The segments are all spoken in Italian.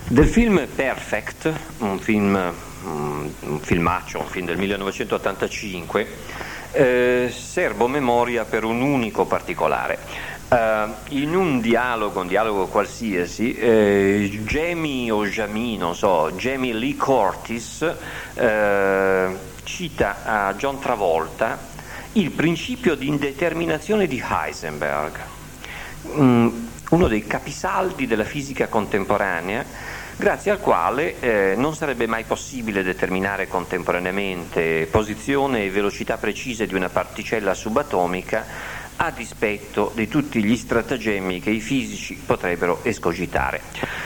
Del film Perfect, un filmaccio, un film del 1985, serbo memoria per un unico particolare. In un dialogo qualsiasi, Jamie non so, Jamie Lee Curtis cita a John Travolta il principio di indeterminazione di Heisenberg, uno dei capisaldi della fisica contemporanea, grazie al quale non sarebbe mai possibile determinare contemporaneamente posizione e velocità precise di una particella subatomica, a dispetto di tutti gli stratagemmi che i fisici potrebbero escogitare.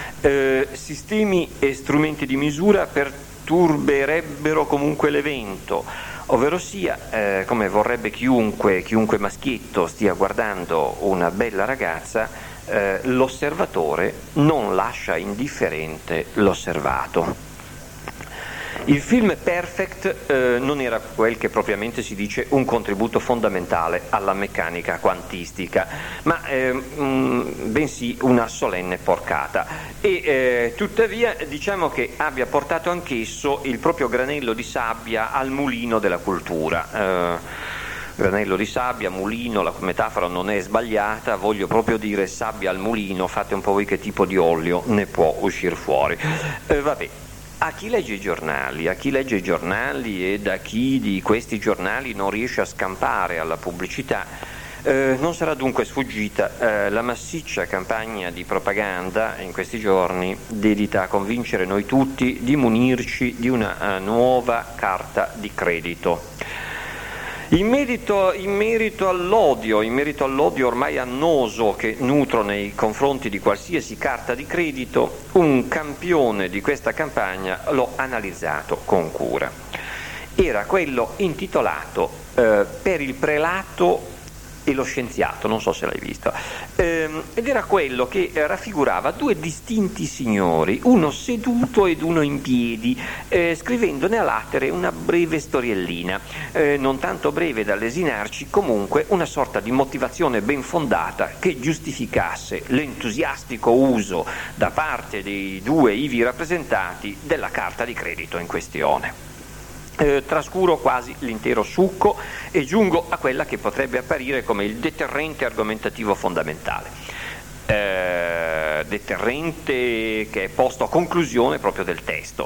Sistemi e strumenti di misura perturberebbero comunque l'evento, ovverosia, come vorrebbe chiunque maschietto stia guardando una bella ragazza, l'osservatore non lascia indifferente l'osservato. Il film Perfect non era quel che propriamente si dice un contributo fondamentale alla meccanica quantistica, ma bensì una solenne porcata, e tuttavia diciamo che abbia portato anch'esso il proprio granello di sabbia al mulino della cultura. Granello di sabbia, mulino, la metafora non è sbagliata, voglio proprio dire sabbia al mulino, fate un po' voi che tipo di olio ne può uscire fuori. Vabbè. A chi legge i giornali e da chi di questi giornali non riesce a scampare alla pubblicità, non sarà dunque sfuggita la massiccia campagna di propaganda in questi giorni dedita a convincere noi tutti di munirci di una nuova carta di credito. In merito all'odio ormai annoso che nutro nei confronti di qualsiasi carta di credito, un campione di questa campagna l'ho analizzato con cura. Era quello intitolato Per il prelato e lo scienziato, non so se l'hai visto, ed era quello che raffigurava due distinti signori, uno seduto ed uno in piedi, scrivendone a latere una breve storiellina, non tanto breve da lesinarci, comunque una sorta di motivazione ben fondata che giustificasse l'entusiastico uso da parte dei due ivi rappresentati della carta di credito in questione. Trascuro quasi l'intero succo e giungo a quella che potrebbe apparire come il deterrente argomentativo fondamentale. Deterrente che è posto a conclusione proprio del testo.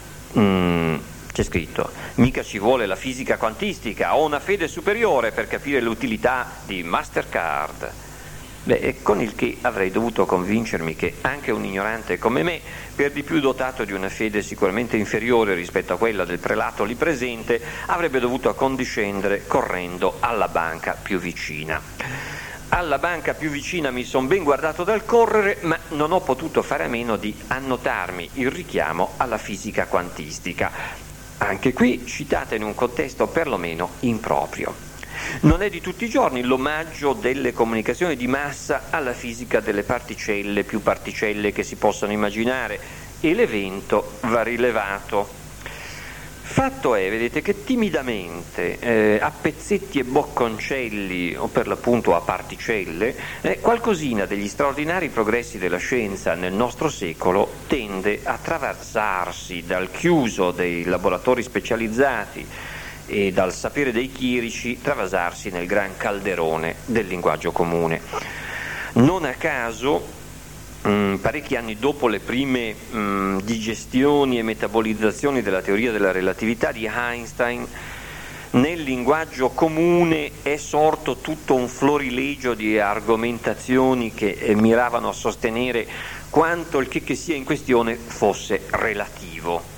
C'è scritto: mica ci vuole la fisica quantistica, ho una fede superiore per capire l'utilità di Mastercard. Con il che avrei dovuto convincermi che anche un ignorante come me, per di più dotato di una fede sicuramente inferiore rispetto a quella del prelato lì presente, avrebbe dovuto accondiscendere correndo alla banca più vicina. Alla banca più vicina mi son ben guardato dal correre, ma non ho potuto fare a meno di annotarmi il richiamo alla fisica quantistica, anche qui citata in un contesto perlomeno improprio. Non è di tutti i giorni l'omaggio delle comunicazioni di massa alla fisica delle particelle più particelle che si possano immaginare, e l'evento va rilevato. Fatto è, vedete, che timidamente, a pezzetti e bocconcelli, o per l'appunto a particelle, qualcosina degli straordinari progressi della scienza nel nostro secolo tende a travasarsi dal chiuso dei laboratori specializzati e dal sapere dei chirici, travasarsi nel gran calderone del linguaggio comune. Non a caso, parecchi anni dopo le prime digestioni e metabolizzazioni della teoria della relatività di Einstein, nel linguaggio comune è sorto tutto un florilegio di argomentazioni che miravano a sostenere quanto il che sia in questione fosse relativo.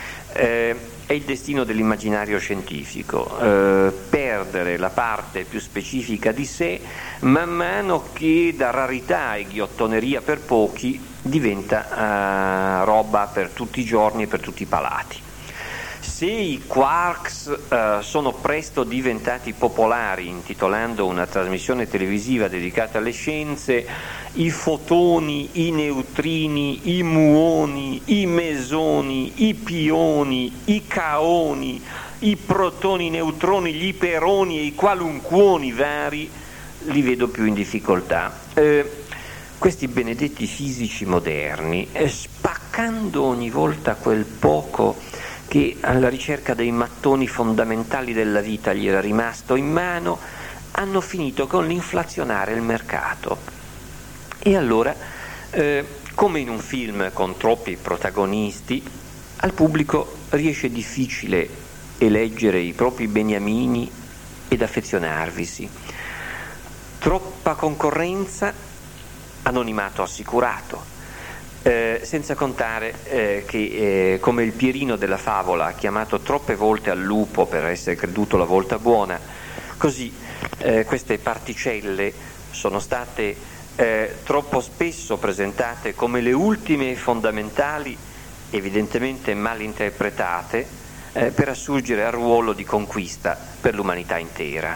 È il destino dell'immaginario scientifico, perdere la parte più specifica di sé man mano che da rarità e ghiottoneria per pochi diventa roba per tutti i giorni e per tutti i palati. Se i quarks sono presto diventati popolari, intitolando una trasmissione televisiva dedicata alle scienze, i fotoni, i neutrini, i muoni, i mesoni, i pioni, i caoni, i protoni, i neutroni, gli iperoni e i qualunquoni vari, li vedo più in difficoltà. questi benedetti fisici moderni, spaccando ogni volta quel poco che alla ricerca dei mattoni fondamentali della vita gli era rimasto in mano, hanno finito con l'inflazionare il mercato. E allora, come in un film con troppi protagonisti, al pubblico riesce difficile eleggere i propri beniamini ed affezionarvisi. Troppa concorrenza, anonimato assicurato, senza contare che come il Pierino della favola ha chiamato troppe volte al lupo per essere creduto la volta buona, così queste particelle sono state troppo spesso presentate come le ultime e fondamentali, evidentemente mal interpretate, per assurgere al ruolo di conquista per l'umanità intera.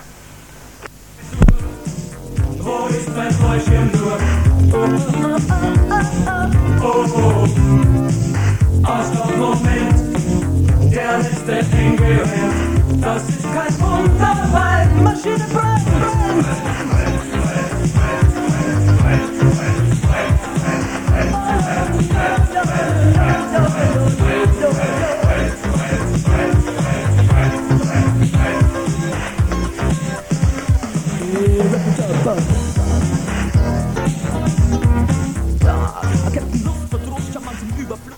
Wo ist mein Fräulein nur? Arschloch-Moment, der letzte Engelheld. Das ist kein Wunder, weil Maschine